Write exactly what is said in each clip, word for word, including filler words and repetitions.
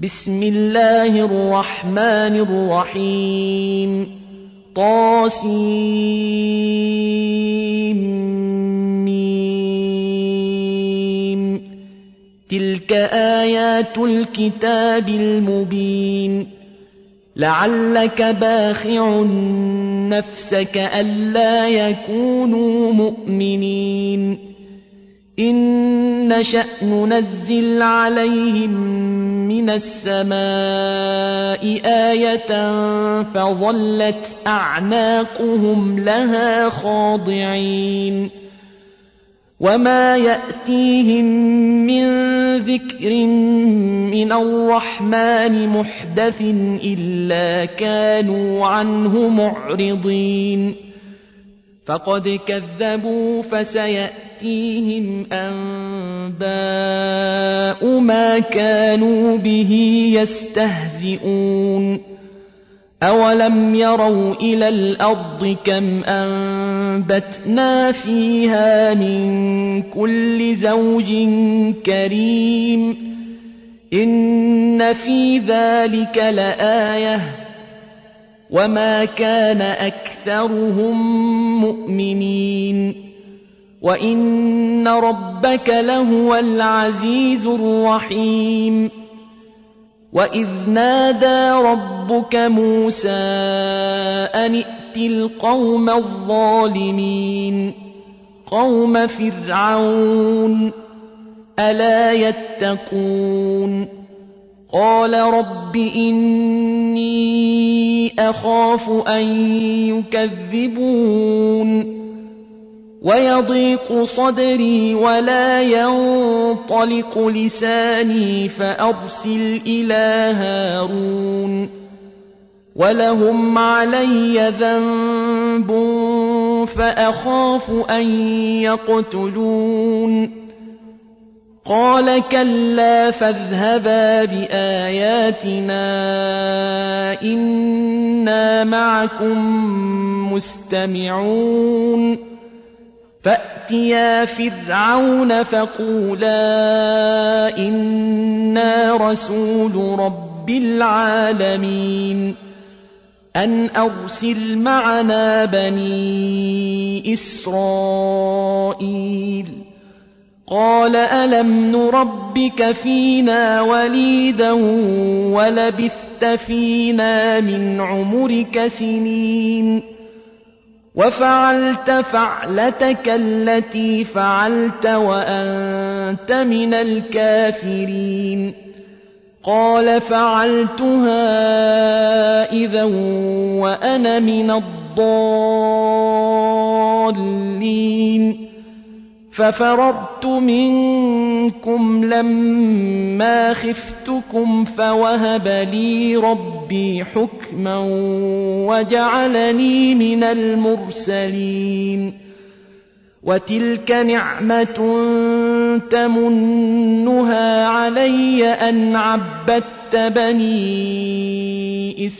بسم الله الرحمن الرحيم طاسيم تلك آيات الكتاب المبين لعلك باخع نفسك ألا يكونوا مؤمنين إن نشأ ننزل عليهم من السماء آية فظلت أعناقهم لها خاضعين وما يأتيهم من ذكر من الرحمن محدث إلا كانوا عنه معرضين فقد كذبوا فسيأتيهم أنباء ما كانوا به يستهزئون أولم يروا إلى الأرض كم أنبتنا فيها من كل زوج كريم إن في ذلك لآية وما كان أكثرهم مؤمنين وإن ربك لهو العزيز الرحيم وإذ نادى ربك موسى أن ائت القوم الظالمين قوم فرعون ألا يتقون قال رب إني أخاف أن يكذبون ويضيق صدري ولا ينطلق لساني فأرسل إلى هارون ولهم علي ذنب فأخاف أن يقتلون قال كلا فاذهبا بآياتنا إنا معكم مستمعون فأتيا فرعون فقولا إنا رسول رب العالمين أن أرسل معنا بني إسرائيل قال ألم نربك فينا وليدا ولبثت فينا من عمرك سنين وفعلت فعلتك التي فعلت وأنت من الكافرين قال فعلتها إذا وأنا من الضالين ففررت منكم لما خفتكم فوهب لي ربي حكما وجعلني من المرسلين وتلك نعمة تمنها علي أن عبدت بني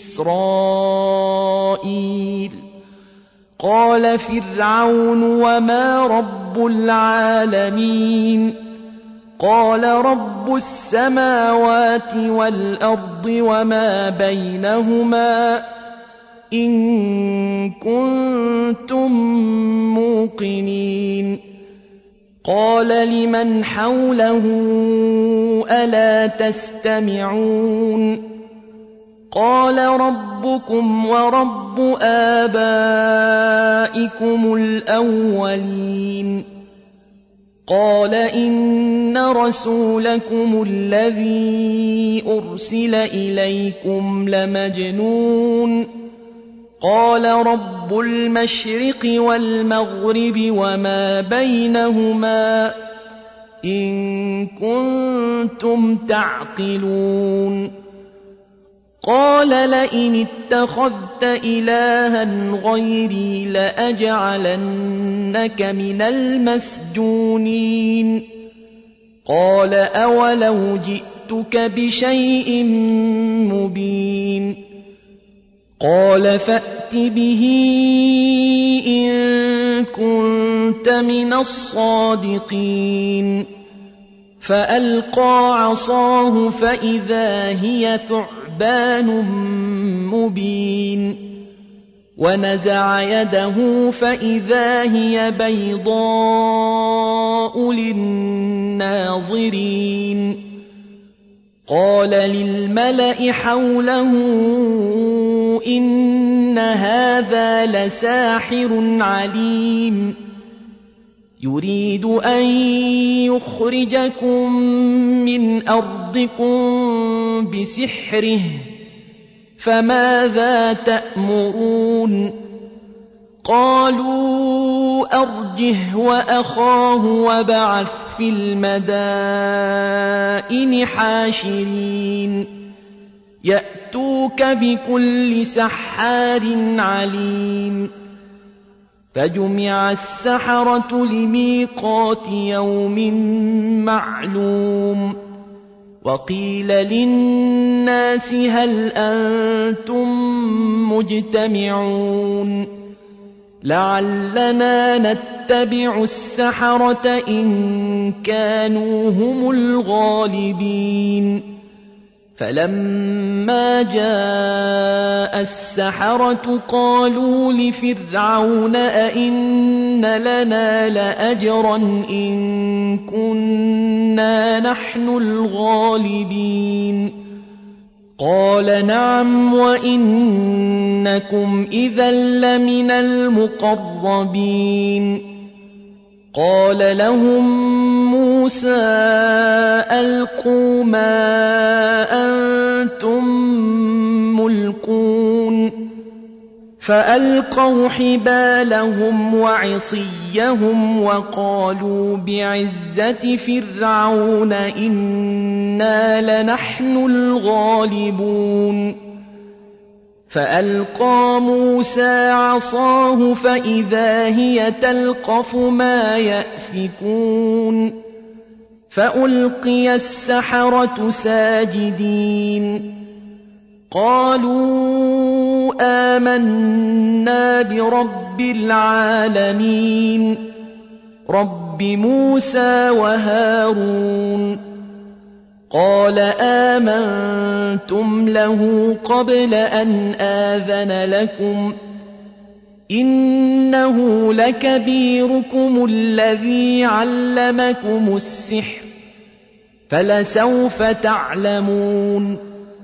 إسرائيل قال فرعون وما رب العالمين قال رب السماوات والأرض وما بينهما إن كنتم موقنين قال لمن حوله ألا تستمعون قال ربكم ورب آبائكم الأولين قال إن رسولكم الذي أرسل إليكم لمجنون قال رب المشرق والمغرب وما بينهما إن كنتم تعقلون قال لئن اتخذت إلها غيري لأجعلنك من المسجونين قال أولو جئتك بشيء مبين قال فأت به إن كنت من الصادقين فألقى عصاه فإذا هي ثعبان مبين ونزع يده فإذا هي بيضاء للناظرين قال للملأ حوله إن هذا لساحر عليم يريد أن يخرجكم من أرضكم بسحره فماذا تأمرون قالوا أرجه وأخاه وابعث في المدائن حاشرين يأتوك بكل سحار عليم فجمع السحرة لميقات يوم معلوم وقيل للناس هل أنتم مجتمعون لعلنا نتبع السحرة إن كانوا هم الغالبين فلما جاء السحرة قالوا لفرعون أئن لنا لأجرا إن كنا نحن الغالبين قال نعم وإنكم إذا لمن المقربين قال لهم موسى ألقوا ما أنتم ملقون فألقوا حبالهم وعصيهم وقالوا بعزة فرعون إنا لنحن الغالبون فألقى موسى عصاه فإذا هي تلقف ما يأفكون فألقي السحرة ساجدين قالوا آمنا برب العالمين رب موسى وهارون قال آمنتم له قبل أن آذن لكم إنه لكبيركم الذي علمكم السحر فلسوف تعلمون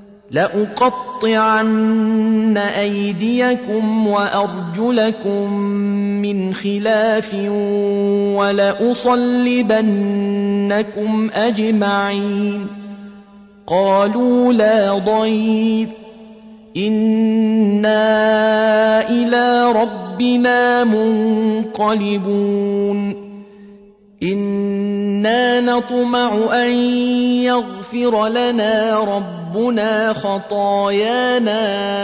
لأقطعن أيديكم وأرجلكم من خلاف ولأصلبنكم أجمعين قالوا لا ضير إنا إلى ربنا منقلبون إنا نطمع أن يغفر لنا ربنا خطايانا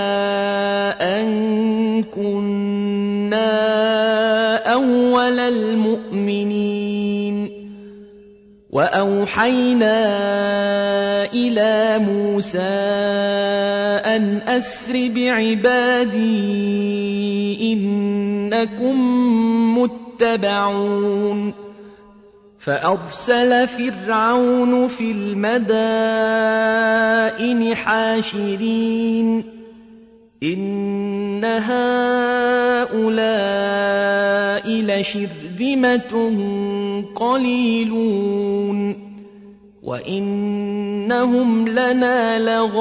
أن كنا أول المؤمنين وأوحينا إلى موسى أن أسر بعبادي إنكم متبعون فأرسل فرعون في المدائن حاشرين إن هؤلاء لشرذمة قليلون وإنهم لنا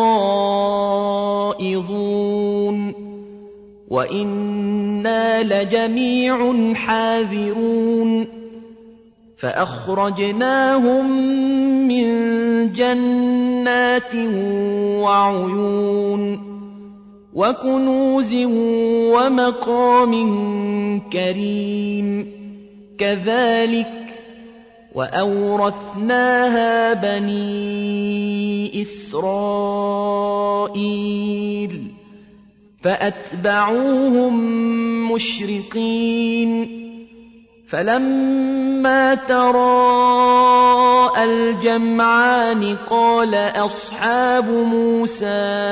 لغائظون وإنا لجميع حاذرون فأخرجناهم من جنات وعيون وكنوز ومقام كريم كذلك وأورثناها بني إسرائيل فأتبعوهم مشرقين فلما تراءى الجمعان قال أصحاب موسى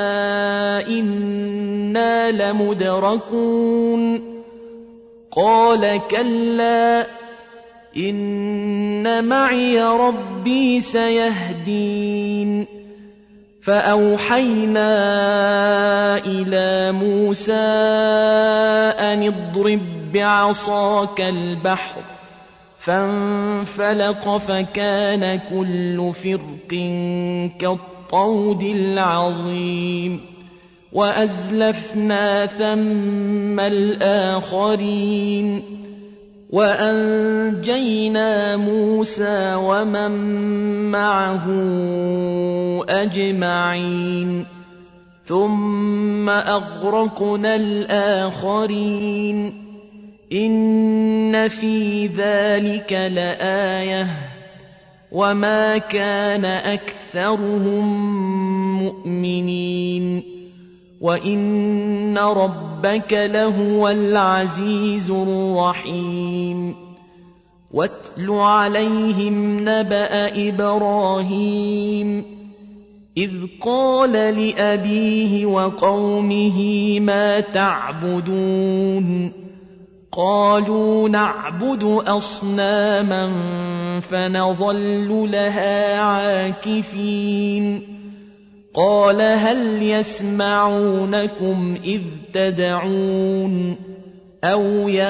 إنا لمدركون قال كلا إن معي ربي سيهدين فأوحينا إلى موسى أن اضرب بعصاك البحر فانفلق فكان كل فرق كالطود العظيم وأزلفنا ثم الآخرين وأنجينا موسى ومن معه أجمعين ثم أغرقنا الآخرين إن في ذلك لآية وما كان أكثرهم مؤمنين وإن ربك لهو العزيز الرحيم واتل عليهم نبأ إبراهيم إذ قال لأبيه وقومه ما تعبدون قالوا نعبد أصناما فنظل لها عاكفين قال هل يسمعونكم إذ تدعون أو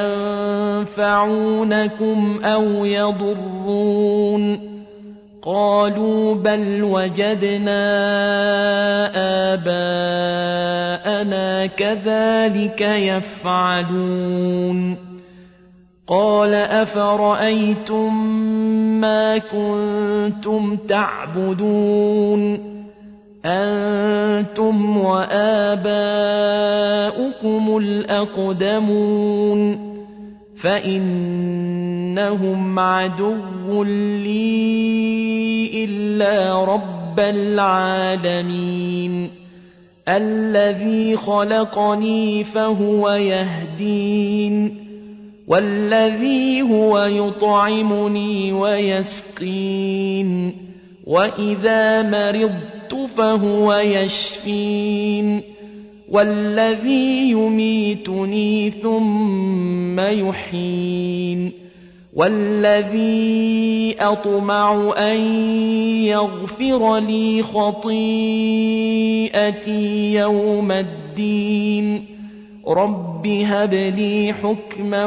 ينفعونكم أو يضرون قالوا بل وجدنا آباءنا كذلك يفعلون قال أفرأيتم ما كنتم تعبدون أنتم وآباؤكم الأقدمون فإنهم عدو لي إلا رب العالمين الذي خلقني فهو يهدين والذي هو يطعمني ويسقين وإذا مرضت فهو يشفين والذي يميتني ثم يحيين والذي أطمع أن يغفر لي خطيئتي يوم الدين رب هب لي حكما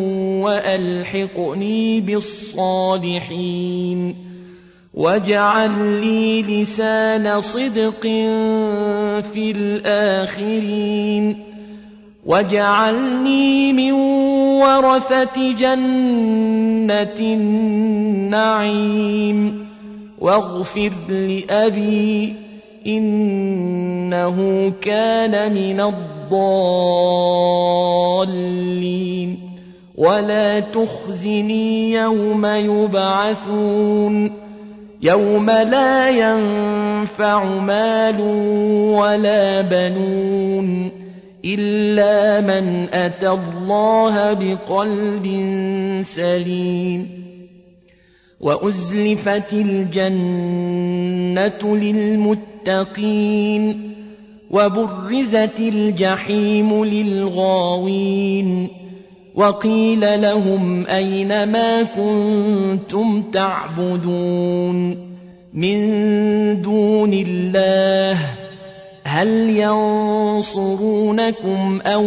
وألحقني بالصالحين واجعل لي لسان صدق في الآخرين واجعلني من ورثة جنة النعيم واغفر لأبي إنه كان من الضالين ولا تخزني يوم يبعثون يوم لا ينفع مال ولا بنون إلا من أتى الله بقلب سليم وأزلفت الجنة للمتقين وبرزت الجحيم للغاوين وقيل لهم أين ما كنتم تعبدون من دون الله هل ينصرونكم أو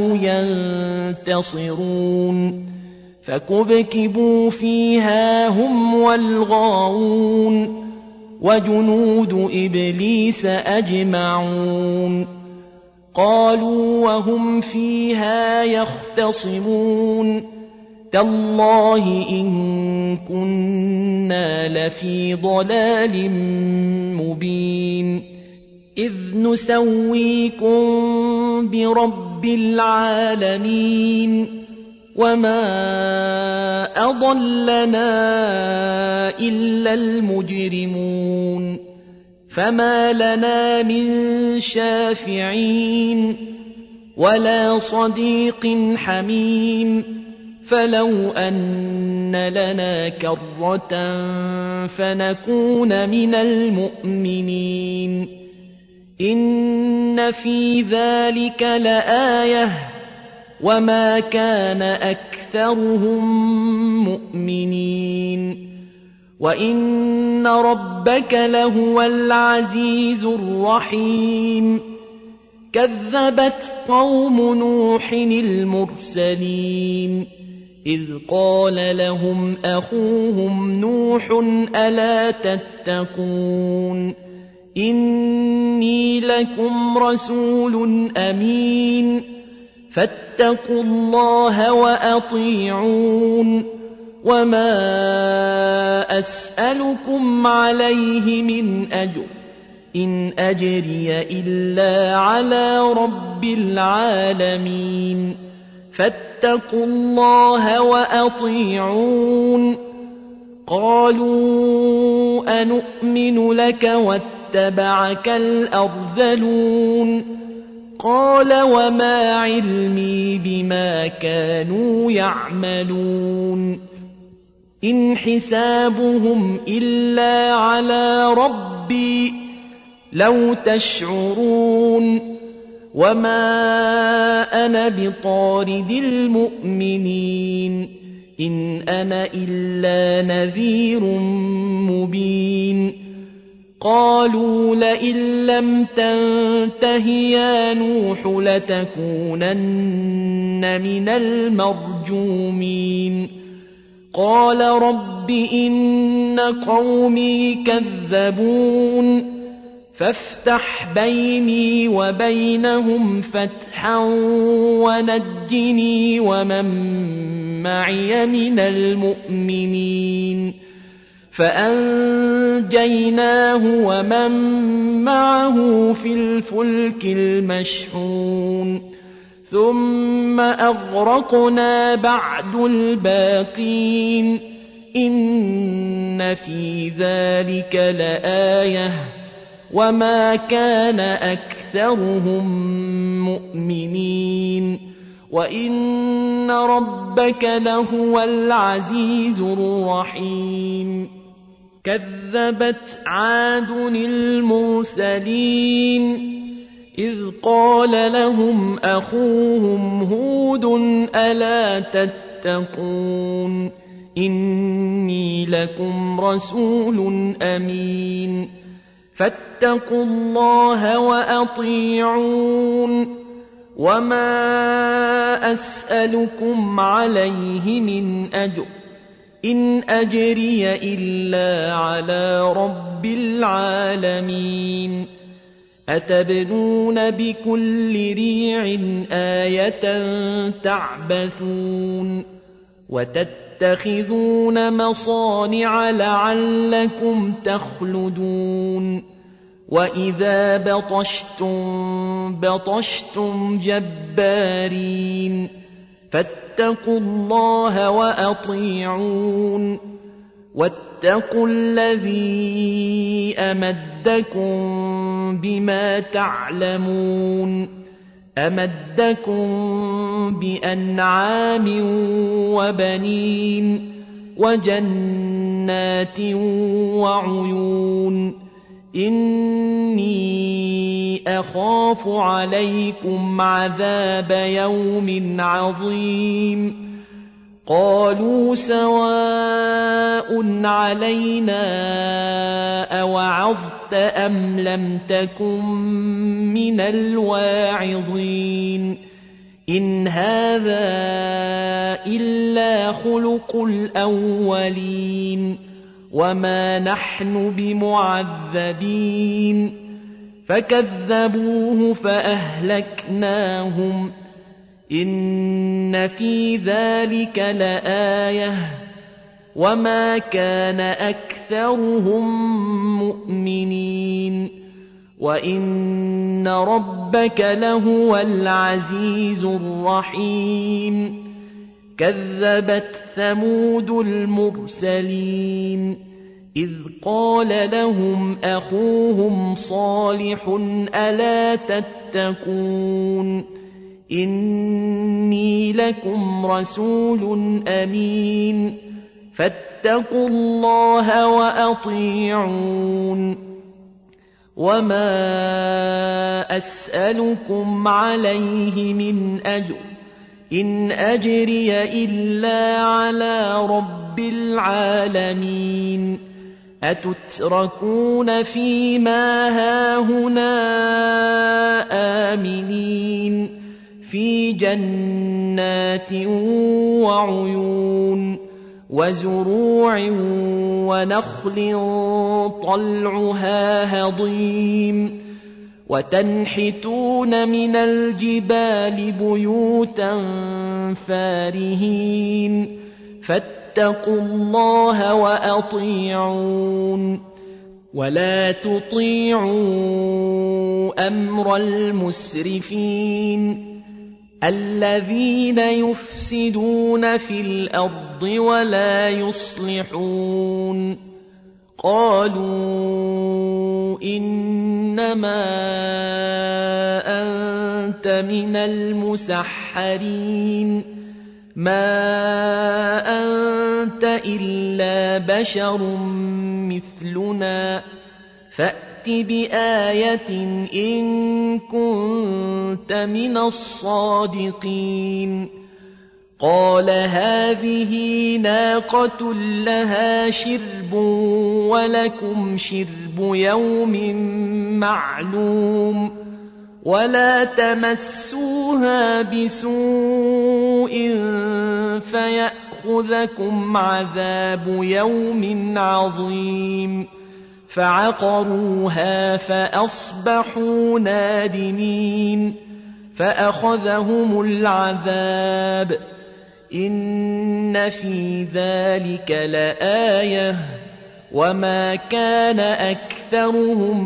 ينتصرون فكبكبوا فيها هم والغاوون وجنود إبليس أجمعون قالوا وهم فيها يختصمون تالله إن كنا لفي ضلال مبين إذ نسويكم برب العالمين وما أضلنا إلا المجرمون فما لنا من شافعين ولا صديق حميم فلو أن لنا كرة فنكون من المؤمنين إن في ذلك لآية وما كان أكثرهم مؤمنين وإن ربك لهو العزيز الرحيم كذبت قوم نوح المرسلين إذ قال لهم أخوهم نوح ألا تتقون إني لكم رسول أمين فاتقوا الله وأطيعون وما أسألكم عليه من أجر إن أجري إلا على رب العالمين فاتقوا الله وأطيعون قالوا أنؤمن لك واتبعك الأرذلون قال وما علمي بما كانوا يعملون إن حسابهم إلا على ربي لو تشعرون وما أنا بطارد المؤمنين إن أنا إلا نذير مبين قالوا لئن لم تنته يا نوح لتكونن من المرجومين قال رب إن قومي كذبون فافتح بيني وبينهم فتحا ونجني ومن معي من المؤمنين فأنجيناه ومن معه في الفلك المشحون ثم أغرقنا بعد الباقين إن في ذلك لآية وما كان أكثرهم مؤمنين وإن ربك لهو العزيز الرحيم كذبت عاد المرسلين إذ قال لهم أخوهم هود ألا تتقون إني لكم رسول أمين فاتقوا الله وأطيعون وما أسألكم عليه من أجر إن أجري إلا على رب العالمين أتبنون بكل ريع آية تعبثون وتتخذون مصانع لعلكم تخلدون وإذا بطشتم بطشتم جبارين فاتقوا الله وأطيعون واتقوا الذي أمدكم بما تعلمون أمدكم بأنعام وبنين وجنات وعيون إني أخاف عليكم عذاب يوم عظيم قالوا سواء علينا أوعظت أم لم تكن من الواعظين إن هذا إلا خلق الأولين وما نحن بمعذبين فكذبوه فأهلكناهم إن في ذلك لآية وما كان أكثرهم مؤمنين وإن ربك لهو العزيز الرحيم كذبت ثمود المرسلين إذ قال لهم أخوهم صالح ألا تتقون إني لكم رسول أمين فاتقوا الله وأطيعون وما أسألكم عليه من أجر إن أجري إلا على رب العالمين أتتركون فيما هاهنا آمنين في جنات وعيون وزروع ونخل طلعها هضيم وتنحتون من الجبال بيوتا فارهين فاتقوا الله وأطيعون ولا تطيعوا أمر المسرفين الذين يفسدون في الأرض ولا يصلحون قالوا إنما أنت من المسحرين ما أنت إلا بشر مثلنا فأت بآية إن كنت من الصادقين قال هذه ناقة لها شرب ولكم شرب يوم معلوم ولا تمسوها بسوء فيأخذكم عذاب يوم عظيم فعقروها فأصبحوا نادمين فأخذهم العذاب إن في ذلك لآية وما كان أكثرهم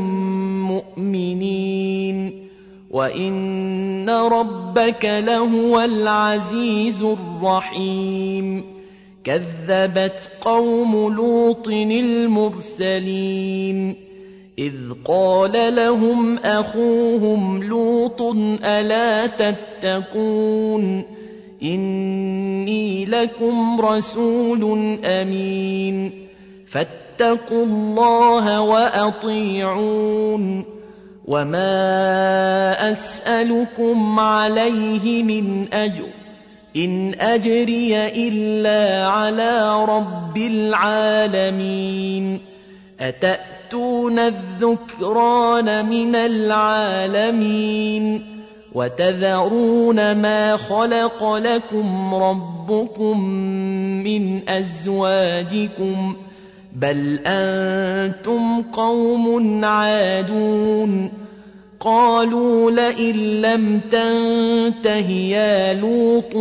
مؤمنين وإن ربك لهو العزيز الرحيم كذبت قوم لوط المرسلين إذ قال لهم أخوهم لوط ألا تتقون إني لكم رسول أمين فاتقوا الله وأطيعون وما أسألكم عليه من أجر إن أجري إلا على رب العالمين أتأتون الذكران من العالمين وتذرون ما خلق لكم ربكم من أزواجكم بل أنتم قوم عادون قالوا لئن لم تنته يا لوط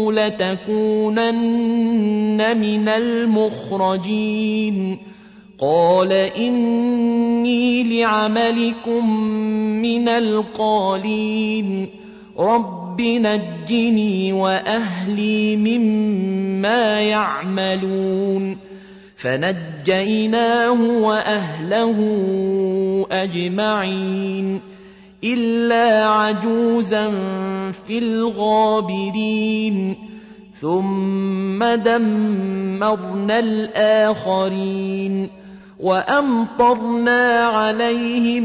لتكونن من المخرجين قال إني لعملكم من القالين رب نجني وأهلي مما يعملون فنجيناه وأهله أجمعين إلا عجوزا في الغابرين ثم دمرنا الآخرين وأمطرنا عليهم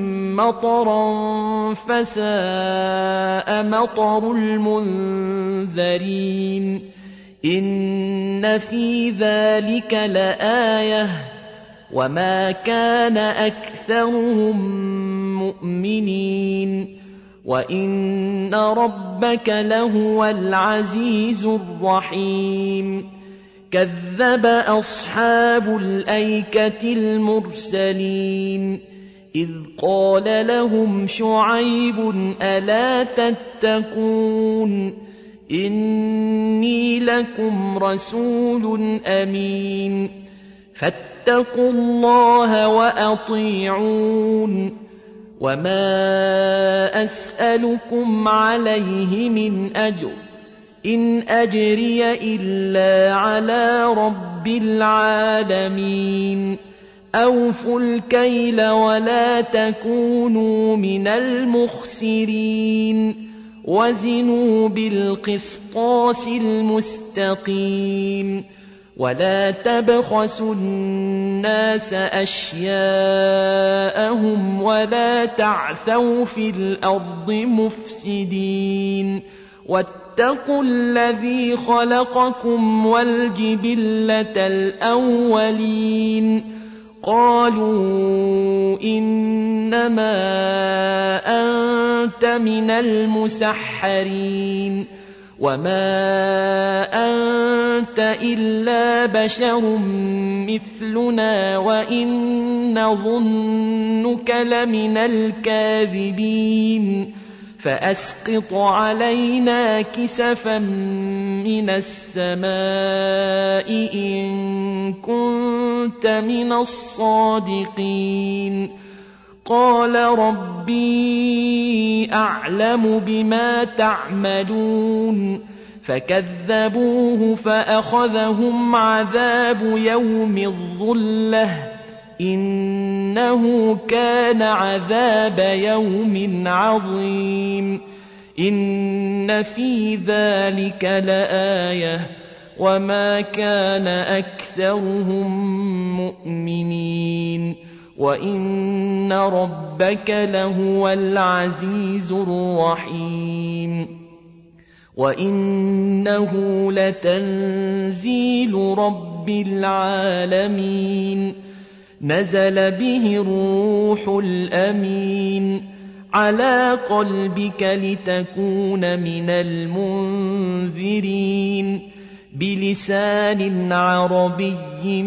مطرا فساء مطر المنذرين إن في ذلك لآية وما كان أكثرهم مؤمنين وإن ربك لهو العزيز الرحيم كذب أصحاب الأيكة المرسلين إذ قال لهم شعيب ألا تتقون إني لكم رسول أمين فاتقوا الله وأطيعون وما أسألكم عليه من أجر إن أجري إلا على رب العالمين أوفوا الكيل ولا تكونوا من المخسرين وزنوا بالقسطاس المستقيم ولا تبخسوا الناس أشياءهم ولا تعثوا في الأرض مفسدين واتقوا الذي خلقكم والجبلة الأولين قالوا إنما أنت من المسحرين وما أنت إلا بشر مثلنا وإن نظنك لمن الكاذبين فأسقط علينا كسفا من السماء إن كنت من الصادقين قال ربي أعلم بما تعملون فكذبوه فأخذهم عذاب يوم الظلة إنه كان عذاب يوم عظيم إن في ذلك لآية وما كان أكثرهم مؤمنين وإن ربك لهو العزيز الرحيم وإنه لتنزيل رب العالمين نزل به الروح الأمين على قلبك لتكون من المنذرين بلسان عربي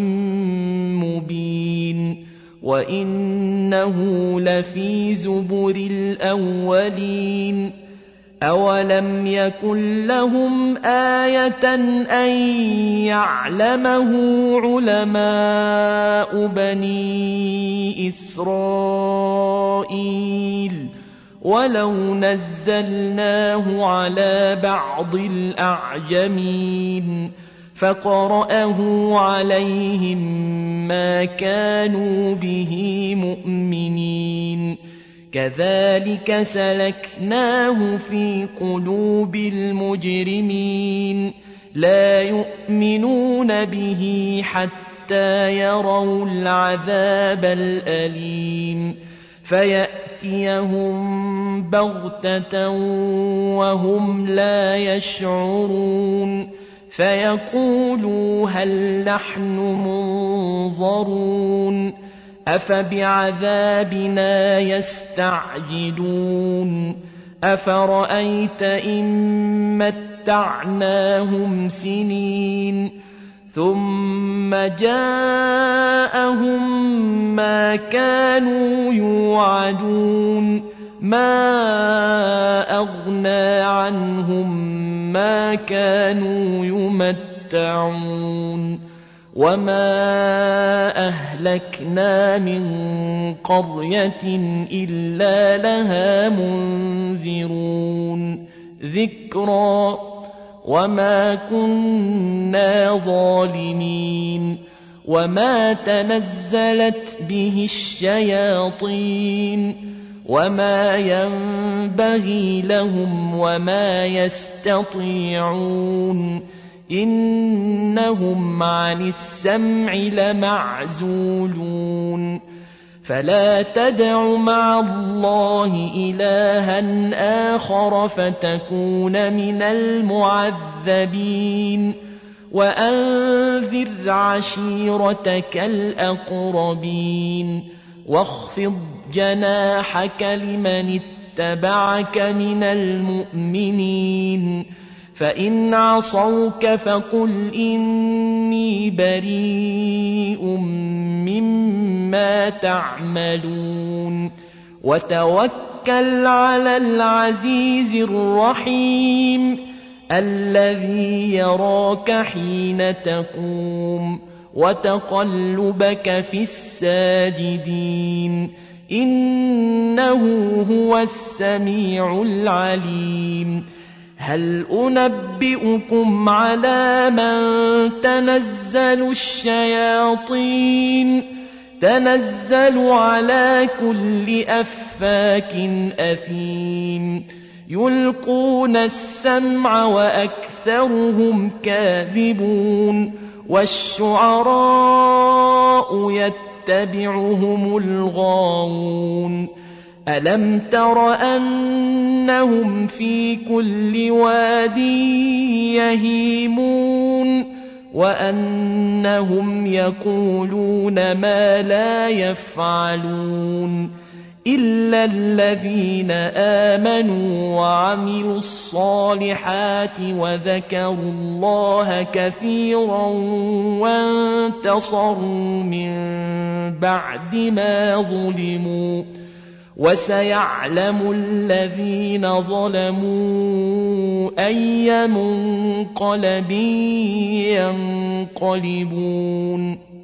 مبين وإنه لفي زبر الأولين أولم يكن لهم آية أن يعلمه علماء بني إسرائيل ولو نزلناه على بعض الأعجمين فقرأه عليهم ما كانوا به مؤمنين كذلك سلكناه في قلوب المجرمين لا يؤمنون به حتى يروا العذاب الأليم فيأتيهم بغتة وهم لا يشعرون فيقولوا هل نحن منظرون أفبعذابنا يستعجلون أفرأيت إن متعناهم سنين ثم جاءهم ما كانوا يوعدون ما أغنى عنهم ما كانوا يمتعون وما أهلكنا من قرية إلا لها منذرون ذكرى وما كنا ظالمين وما تنزلت به الشياطين وما ينبغي لهم وما يستطيعون إنهم عن السمع لمعزولون فلا تدع مع الله إلها آخر فتكون من المعذبين وأنذر عشيرتك الأقربين واخفض جناحك لمن اتبعك من المؤمنين فإن عصوك فقل إني بريء مما تعملون وتوكل على العزيز الرحيم الذي يراك حين تقوم وتقلبك في الساجدين إنه هو السميع العليم هل أنبئكم على من تنزل الشياطين تنزل على كل أفاك أثيم يلقون السمع وأكثرهم كاذبون والشعراء يتبعهم الغاوون ألم تر أنهم في كل واد يهيمون وأنهم يقولون ما لا يفعلون إلا الذين آمنوا وعملوا الصالحات وذكروا الله كثيرا وانتصروا من بعد ما ظلموا وسيعلم الذين ظلموا أي منقلب ينقلبون